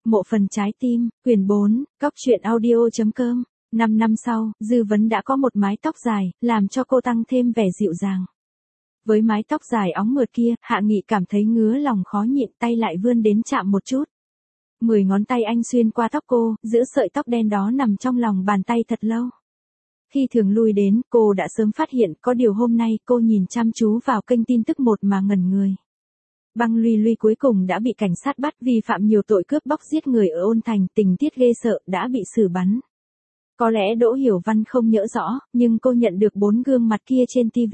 Mộ phần trái tim, quyển 4, Cóc truyện audio.com. 5 năm sau, Dư Vấn đã có một mái tóc dài, làm cho cô tăng thêm vẻ dịu dàng. Với mái tóc dài óng mượt kia, Hạ Nghị cảm thấy ngứa lòng khó nhịn, tay lại vươn đến chạm một chút. 10 ngón tay anh xuyên qua tóc cô, giữ sợi tóc đen đó nằm trong lòng bàn tay thật lâu. Khi Thường lui đến, cô đã sớm phát hiện, có điều hôm nay cô nhìn chăm chú vào kênh tin tức một mà ngẩn người. Băng Luy Luy cuối cùng đã bị cảnh sát bắt vi phạm nhiều tội cướp bóc giết người ở Ôn Thành, tình tiết ghê sợ, đã bị xử bắn. Có lẽ Đỗ Hiểu Văn không nhớ rõ, nhưng cô nhận được 4 gương mặt kia trên TV.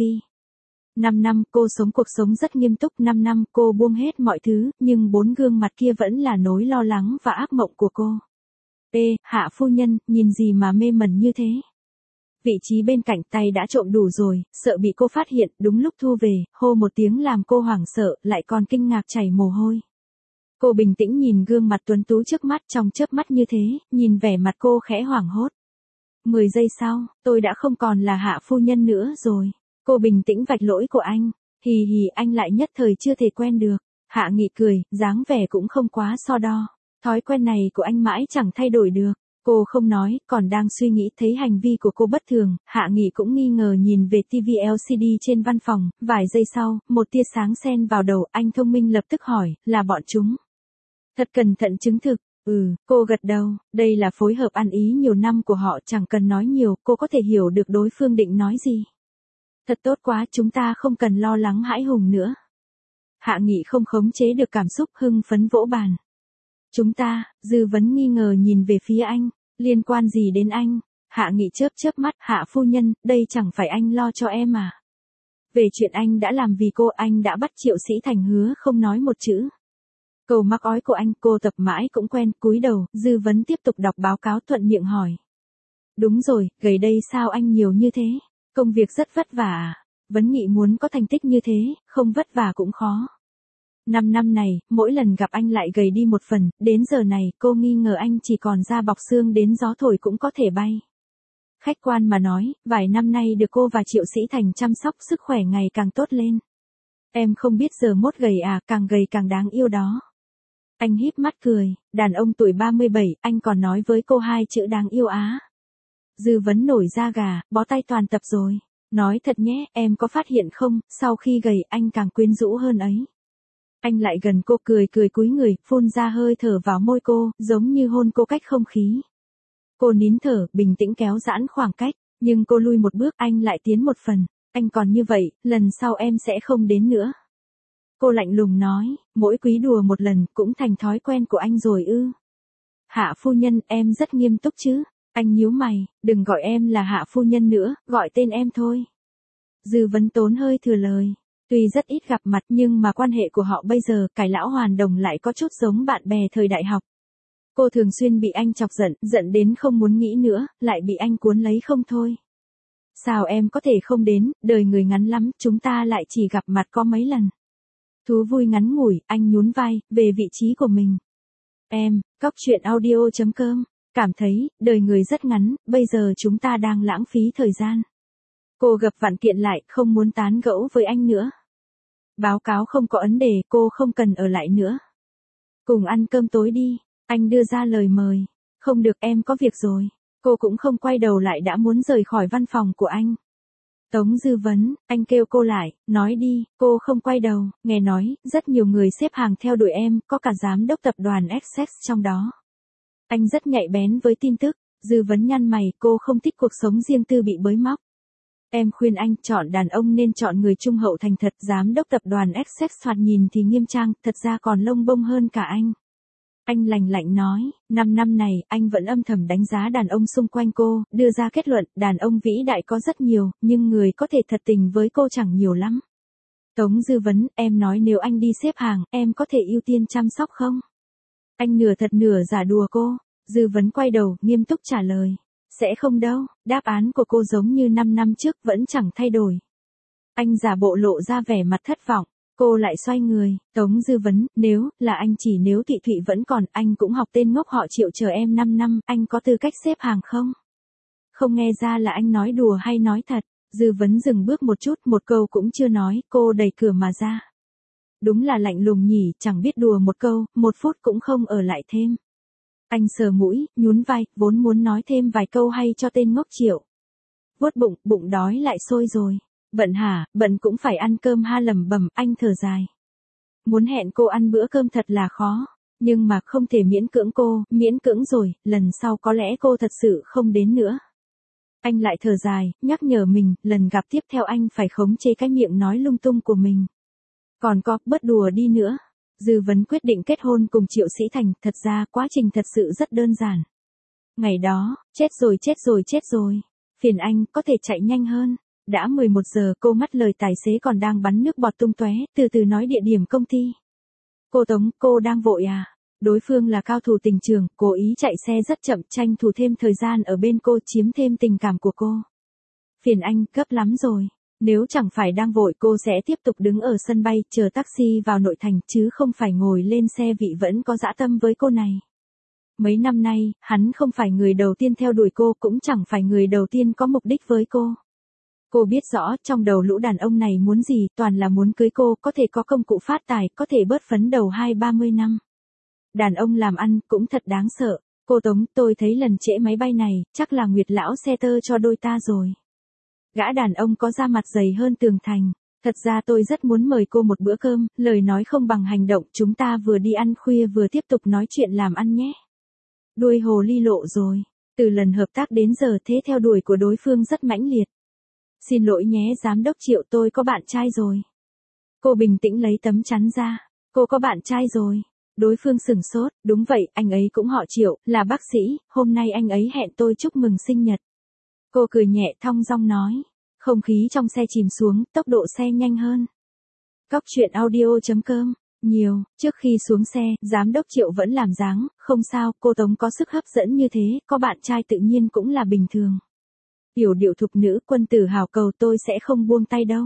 5 năm cô sống cuộc sống rất nghiêm túc, 5 năm cô buông hết mọi thứ, nhưng 4 gương mặt kia vẫn là nỗi lo lắng và ác mộng của cô. Ê, Hạ phu nhân, nhìn gì mà mê mẩn như thế? Vị trí bên cạnh tay đã trộm đủ rồi, sợ bị cô phát hiện, đúng lúc thu về, hô một tiếng làm cô hoảng sợ, lại còn kinh ngạc chảy mồ hôi. Cô bình tĩnh nhìn gương mặt tuấn tú trước mắt trong chớp mắt như thế, nhìn vẻ mặt cô khẽ hoảng hốt. 10 giây sau, tôi đã không còn là Hạ phu nhân nữa rồi. Cô bình tĩnh vạch lỗi của anh. Hì hì, anh lại nhất thời chưa thể quen được. Hạ Nghị cười, dáng vẻ cũng không quá so đo. Thói quen này của anh mãi chẳng thay đổi được. Cô không nói, còn đang suy nghĩ, thấy hành vi của cô bất thường, Hạ Nghị cũng nghi ngờ nhìn về TV LCD trên văn phòng, vài giây sau, một tia sáng xen vào đầu, anh thông minh lập tức hỏi, là bọn chúng. Thật cẩn thận chứng thực. Cô gật đầu, đây là phối hợp ăn ý nhiều năm của họ, chẳng cần nói nhiều, cô có thể hiểu được đối phương định nói gì. Thật tốt quá, chúng ta không cần lo lắng hãi hùng nữa. Hạ Nghị không khống chế được cảm xúc, hưng phấn vỗ bàn. Chúng ta, Dư Vấn nghi ngờ nhìn về phía anh, liên quan gì đến anh? Hạ Nghị chớp mắt, Hạ phu nhân, đây chẳng phải anh lo cho em à? Về chuyện anh đã làm vì cô, anh đã bắt Triệu Sĩ Thành hứa không nói một chữ. Câu mắc ói của anh cô tập mãi cũng quen, cúi đầu, Dư Vấn tiếp tục đọc báo cáo thuận miệng hỏi. Đúng rồi, gần đây sao anh nhiều như thế? Công việc rất vất vả à? Vấn Nghị muốn có thành tích như thế, không vất vả cũng khó. 5 năm này, mỗi lần gặp anh lại gầy đi một phần, đến giờ này cô nghi ngờ anh chỉ còn da bọc xương đến gió thổi cũng có thể bay. Khách quan mà nói, vài năm nay được cô và Triệu Sĩ Thành chăm sóc sức khỏe ngày càng tốt lên. Em không biết giờ mốt gầy à, càng gầy càng đáng yêu đó. Anh híp mắt cười, đàn ông tuổi 37, anh còn nói với cô 2 chữ đáng yêu á. Dư Vấn nổi da gà, bó tay toàn tập rồi. Nói thật nhé, em có phát hiện không, sau khi gầy anh càng quyến rũ hơn ấy. Anh lại gần cô cười cúi người, phun ra hơi thở vào môi cô, giống như hôn cô cách không khí. Cô nín thở, bình tĩnh kéo giãn khoảng cách, nhưng cô lui một bước, anh lại tiến một phần. Anh còn như vậy, lần sau em sẽ không đến nữa. Cô lạnh lùng nói, mỗi quý đùa một lần, cũng thành thói quen của anh rồi ư? Hạ phu nhân, em rất nghiêm túc chứ? Anh nhíu mày, đừng gọi em là Hạ phu nhân nữa, gọi tên em thôi. Dư Vấn tốn hơi thừa lời. Tuy rất ít gặp mặt nhưng mà quan hệ của họ bây giờ, cải lão hoàn đồng lại có chút giống bạn bè thời đại học. Cô thường xuyên bị anh chọc giận đến không muốn nghĩ nữa, lại bị anh cuốn lấy không thôi. Sao em có thể không đến, đời người ngắn lắm, chúng ta lại chỉ gặp mặt có mấy lần. Thú vui ngắn ngủi, anh nhún vai, về vị trí của mình. Em, Cóc truyện audio.com, cảm thấy, đời người rất ngắn, bây giờ chúng ta đang lãng phí thời gian. Cô gập vặn kiện lại, không muốn tán gẫu với anh nữa. Báo cáo không có ấn đề, cô không cần ở lại nữa. Cùng ăn cơm tối đi, anh đưa ra lời mời. Không được, em có việc rồi. Cô cũng không quay đầu lại đã muốn rời khỏi văn phòng của anh. Tống Dư Vấn, anh kêu cô lại, nói đi, cô không quay đầu, nghe nói, rất nhiều người xếp hàng theo đuổi em, có cả giám đốc tập đoàn Essex trong đó. Anh rất nhạy bén với tin tức, Dư Vấn nhăn mày, cô không thích cuộc sống riêng tư bị bới móc. Em khuyên anh chọn đàn ông nên chọn người trung hậu thành thật, giám đốc tập đoàn Essex thoạt nhìn thì nghiêm trang, thật ra còn lông bông hơn cả anh. Anh lạnh lạnh nói, 5 năm này, anh vẫn âm thầm đánh giá đàn ông xung quanh cô, đưa ra kết luận, đàn ông vĩ đại có rất nhiều, nhưng người có thể thật tình với cô chẳng nhiều lắm. Tống Dư Vấn, em nói nếu anh đi xếp hàng, em có thể ưu tiên chăm sóc không? Anh nửa thật nửa giả đùa cô. Dư Vấn quay đầu, nghiêm túc trả lời. Sẽ không đâu, đáp án của cô giống như 5 năm trước vẫn chẳng thay đổi. Anh giả bộ lộ ra vẻ mặt thất vọng. Cô lại xoay người, Tống Dư Vấn, nếu là anh chỉ nếu Thị Thụy vẫn còn, anh cũng học tên ngốc họ Triệu chờ em 5 năm, anh có tư cách xếp hàng không? Không nghe ra là anh nói đùa hay nói thật. Dư Vấn dừng bước một chút, một câu cũng chưa nói, cô đẩy cửa mà ra. Đúng là lạnh lùng nhỉ, chẳng biết đùa một câu, 1 phút cũng không ở lại thêm. Anh sờ mũi, nhún vai, vốn muốn nói thêm vài câu hay cho tên ngốc Triệu. Vuốt bụng, bụng đói lại sôi rồi. Bận hả, bận cũng phải ăn cơm ha, lẩm bẩm, anh thở dài. Muốn hẹn cô ăn bữa cơm thật là khó, nhưng mà không thể miễn cưỡng cô, miễn cưỡng rồi, lần sau có lẽ cô thật sự không đến nữa. Anh lại thở dài, nhắc nhở mình, lần gặp tiếp theo anh phải khống chế cái miệng nói lung tung của mình. Còn có, bớt đùa đi nữa. Dư Vấn quyết định kết hôn cùng Triệu Sĩ Thành, thật ra quá trình thật sự rất đơn giản. Ngày đó, chết rồi. Phiền anh, có thể chạy nhanh hơn. Đã 11 giờ, cô ngắt lời tài xế còn đang bắn nước bọt tung tóe, từ từ nói địa điểm công ty. Cô Tống, cô đang vội à? Đối phương là cao thủ tình trường, cố ý chạy xe rất chậm, tranh thủ thêm thời gian ở bên cô, chiếm thêm tình cảm của cô. Phiền anh, gấp lắm rồi. Nếu chẳng phải đang vội, cô sẽ tiếp tục đứng ở sân bay, chờ taxi vào nội thành, chứ không phải ngồi lên xe vị vẫn có dã tâm với cô này. Mấy năm nay, hắn không phải người đầu tiên theo đuổi cô, cũng chẳng phải người đầu tiên có mục đích với cô. Cô biết rõ, trong đầu lũ đàn ông này muốn gì, toàn là muốn cưới cô, có thể có công cụ phát tài, có thể bớt phấn đầu 20-30 năm. Đàn ông làm ăn, cũng thật đáng sợ. Cô Tống, tôi thấy lần trễ máy bay này, chắc là Nguyệt lão xe tơ cho đôi ta rồi. Gã đàn ông có da mặt dày hơn tường thành. Thật ra tôi rất muốn mời cô một bữa cơm, lời nói không bằng hành động, chúng ta vừa đi ăn khuya vừa tiếp tục nói chuyện làm ăn nhé. Đuôi hồ ly lộ rồi. Từ lần hợp tác đến giờ thế theo đuổi của đối phương rất mãnh liệt. Xin lỗi nhé giám đốc Triệu, tôi có bạn trai rồi. Cô bình tĩnh lấy tấm chắn ra. Cô có bạn trai rồi. Đối phương sửng sốt, đúng vậy, anh ấy cũng họ Triệu, là bác sĩ, hôm nay anh ấy hẹn tôi chúc mừng sinh nhật. Cô cười nhẹ thong dong nói. Không khí trong xe chìm xuống, tốc độ xe nhanh hơn. Cóc truyện audio.com. Nhiều, trước khi xuống xe, giám đốc Triệu vẫn làm dáng, không sao, cô Tống có sức hấp dẫn như thế, có bạn trai tự nhiên cũng là bình thường. Yểu điệu thục nữ, quân tử hào cầu, tôi sẽ không buông tay đâu.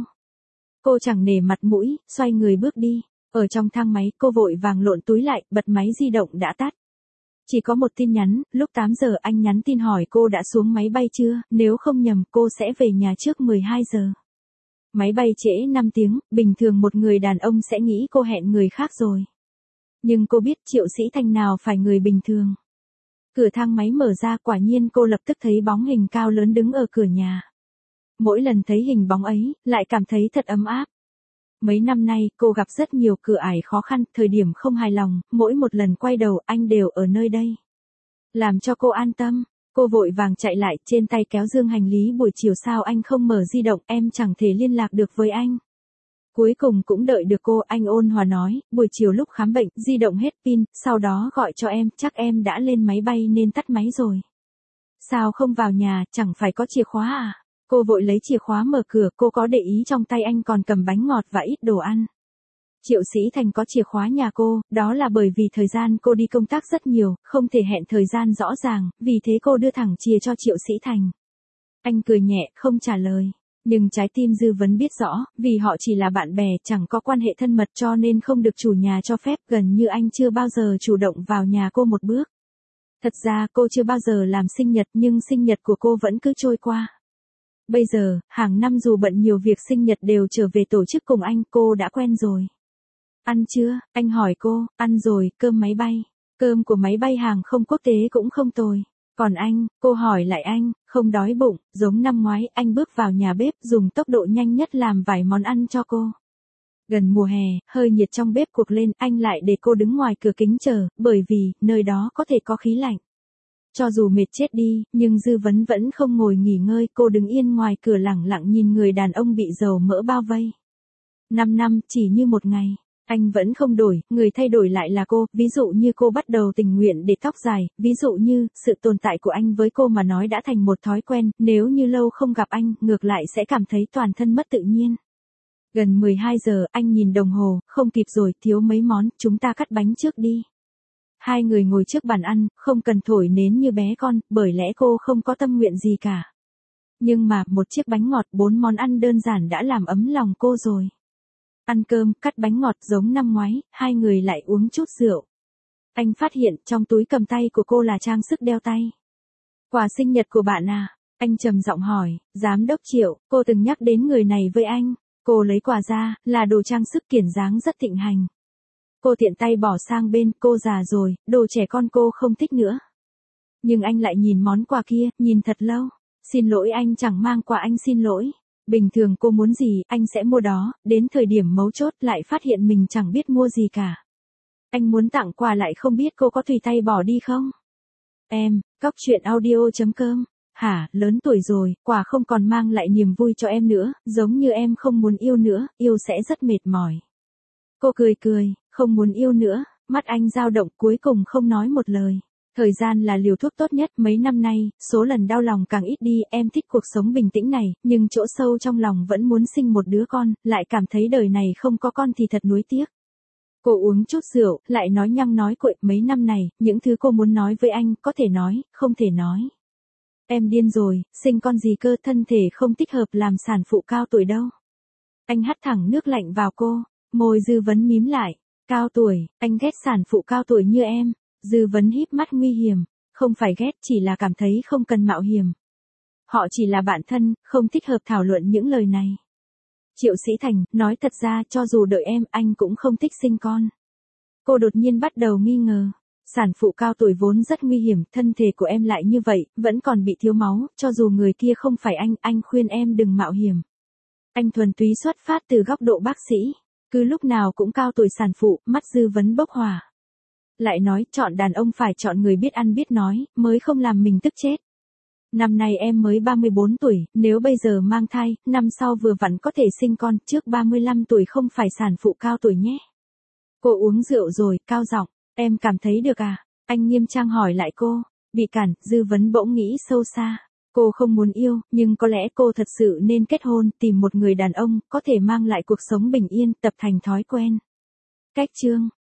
Cô chẳng nể mặt mũi, xoay người bước đi. Ở trong thang máy, cô vội vàng lộn túi lại, bật máy di động đã tắt. Chỉ có một tin nhắn, lúc 8 giờ anh nhắn tin hỏi cô đã xuống máy bay chưa, nếu không nhầm cô sẽ về nhà trước 12 giờ. Máy bay trễ 5 tiếng, bình thường một người đàn ông sẽ nghĩ cô hẹn người khác rồi. Nhưng cô biết Triệu Sĩ Thành nào phải người bình thường. Cửa thang máy mở ra, quả nhiên cô lập tức thấy bóng hình cao lớn đứng ở cửa nhà. Mỗi lần thấy hình bóng ấy, lại cảm thấy thật ấm áp. Mấy năm nay, cô gặp rất nhiều cửa ải khó khăn, thời điểm không hài lòng, mỗi một lần quay đầu, anh đều ở nơi đây. Làm cho cô an tâm, cô vội vàng chạy lại, trên tay kéo dương hành lý, buổi chiều sao anh không mở di động, em chẳng thể liên lạc được với anh. Cuối cùng cũng đợi được cô, anh ôn hòa nói, buổi chiều lúc khám bệnh, di động hết pin, sau đó gọi cho em, chắc em đã lên máy bay nên tắt máy rồi. Sao không vào nhà, chẳng phải có chìa khóa à? Cô vội lấy chìa khóa mở cửa, cô có để ý trong tay anh còn cầm bánh ngọt và ít đồ ăn. Triệu Sĩ Thành có chìa khóa nhà cô, đó là bởi vì thời gian cô đi công tác rất nhiều, không thể hẹn thời gian rõ ràng, vì thế cô đưa thẳng chìa cho Triệu Sĩ Thành. Anh cười nhẹ, không trả lời. Nhưng trái tim Dư Vấn biết rõ, vì họ chỉ là bạn bè, chẳng có quan hệ thân mật cho nên không được chủ nhà cho phép, gần như anh chưa bao giờ chủ động vào nhà cô một bước. Thật ra cô chưa bao giờ làm sinh nhật nhưng sinh nhật của cô vẫn cứ trôi qua. Bây giờ, hàng năm dù bận nhiều việc sinh nhật đều trở về tổ chức cùng anh, cô đã quen rồi. Ăn chưa? Anh hỏi cô, ăn rồi, cơm máy bay. Cơm của máy bay hàng không quốc tế cũng không tồi. Còn anh, cô hỏi lại anh, không đói bụng, giống năm ngoái, anh bước vào nhà bếp dùng tốc độ nhanh nhất làm vài món ăn cho cô. Gần mùa hè, hơi nhiệt trong bếp cuộc lên, anh lại để cô đứng ngoài cửa kính chờ, bởi vì, nơi đó có thể có khí lạnh. Cho dù mệt chết đi, nhưng Dư Vấn vẫn không ngồi nghỉ ngơi, cô đứng yên ngoài cửa lẳng lặng nhìn người đàn ông bị dầu mỡ bao vây. 5 năm, chỉ như một ngày. Anh vẫn không đổi, người thay đổi lại là cô, ví dụ như cô bắt đầu tình nguyện để tóc dài, ví dụ như, sự tồn tại của anh với cô mà nói đã thành một thói quen, nếu như lâu không gặp anh, ngược lại sẽ cảm thấy toàn thân mất tự nhiên. Gần 12 giờ, anh nhìn đồng hồ, không kịp rồi, thiếu mấy món, chúng ta cắt bánh trước đi. Hai người ngồi trước bàn ăn, không cần thổi nến như bé con, bởi lẽ cô không có tâm nguyện gì cả. Nhưng mà, một chiếc bánh ngọt, 4 món ăn đơn giản đã làm ấm lòng cô rồi. Ăn cơm, cắt bánh ngọt giống năm ngoái, hai người lại uống chút rượu. Anh phát hiện trong túi cầm tay của cô là trang sức đeo tay. Quà sinh nhật của bạn à? Anh trầm giọng hỏi, giám đốc Triệu, cô từng nhắc đến người này với anh. Cô lấy quà ra, là đồ trang sức kiển dáng rất thịnh hành. Cô tiện tay bỏ sang bên, cô già rồi, đồ trẻ con cô không thích nữa. Nhưng anh lại nhìn món quà kia, nhìn thật lâu. Xin lỗi anh chẳng mang quà, anh xin lỗi. Bình thường cô muốn gì, anh sẽ mua đó, đến thời điểm mấu chốt lại phát hiện mình chẳng biết mua gì cả. Anh muốn tặng quà lại không biết cô có tùy tay bỏ đi không? Em, Cóc Truyện Audio.com. Hả, lớn tuổi rồi, quà không còn mang lại niềm vui cho em nữa, giống như em không muốn yêu nữa, yêu sẽ rất mệt mỏi. Cô cười cười, không muốn yêu nữa, mắt anh dao động cuối cùng không nói một lời. Thời gian là liều thuốc tốt nhất, mấy năm nay, số lần đau lòng càng ít đi, em thích cuộc sống bình tĩnh này, nhưng chỗ sâu trong lòng vẫn muốn sinh một đứa con, lại cảm thấy đời này không có con thì thật nuối tiếc. Cô uống chút rượu, lại nói nhăng nói cuội, mấy năm này, những thứ cô muốn nói với anh, có thể nói, không thể nói. Em điên rồi, sinh con gì cơ, thân thể không thích hợp làm sản phụ cao tuổi đâu. Anh hắt thẳng nước lạnh vào cô, môi Dư Vấn mím lại, cao tuổi, anh ghét sản phụ cao tuổi như em. Dư Vấn híp mắt nguy hiểm, không phải ghét, chỉ là cảm thấy không cần mạo hiểm. Họ chỉ là bạn thân, không thích hợp thảo luận những lời này. Triệu Sĩ Thành, nói thật ra cho dù đợi em, anh cũng không thích sinh con. Cô đột nhiên bắt đầu nghi ngờ. Sản phụ cao tuổi vốn rất nguy hiểm, thân thể của em lại như vậy, vẫn còn bị thiếu máu, cho dù người kia không phải anh khuyên em đừng mạo hiểm. Anh thuần túy xuất phát từ góc độ bác sĩ, cứ lúc nào cũng cao tuổi sản phụ, mắt Dư Vấn bốc hỏa. Lại nói, chọn đàn ông phải chọn người biết ăn biết nói, mới không làm mình tức chết. Năm nay em mới 34 tuổi, nếu bây giờ mang thai, năm sau vừa vặn có thể sinh con, trước 35 tuổi không phải sản phụ cao tuổi nhé. Cô uống rượu rồi, cao giọng, em cảm thấy được à? Anh nghiêm trang hỏi lại cô, bị cản, Dư Vấn bỗng nghĩ sâu xa. Cô không muốn yêu, nhưng có lẽ cô thật sự nên kết hôn, tìm một người đàn ông, có thể mang lại cuộc sống bình yên, tập thành thói quen. Cách chương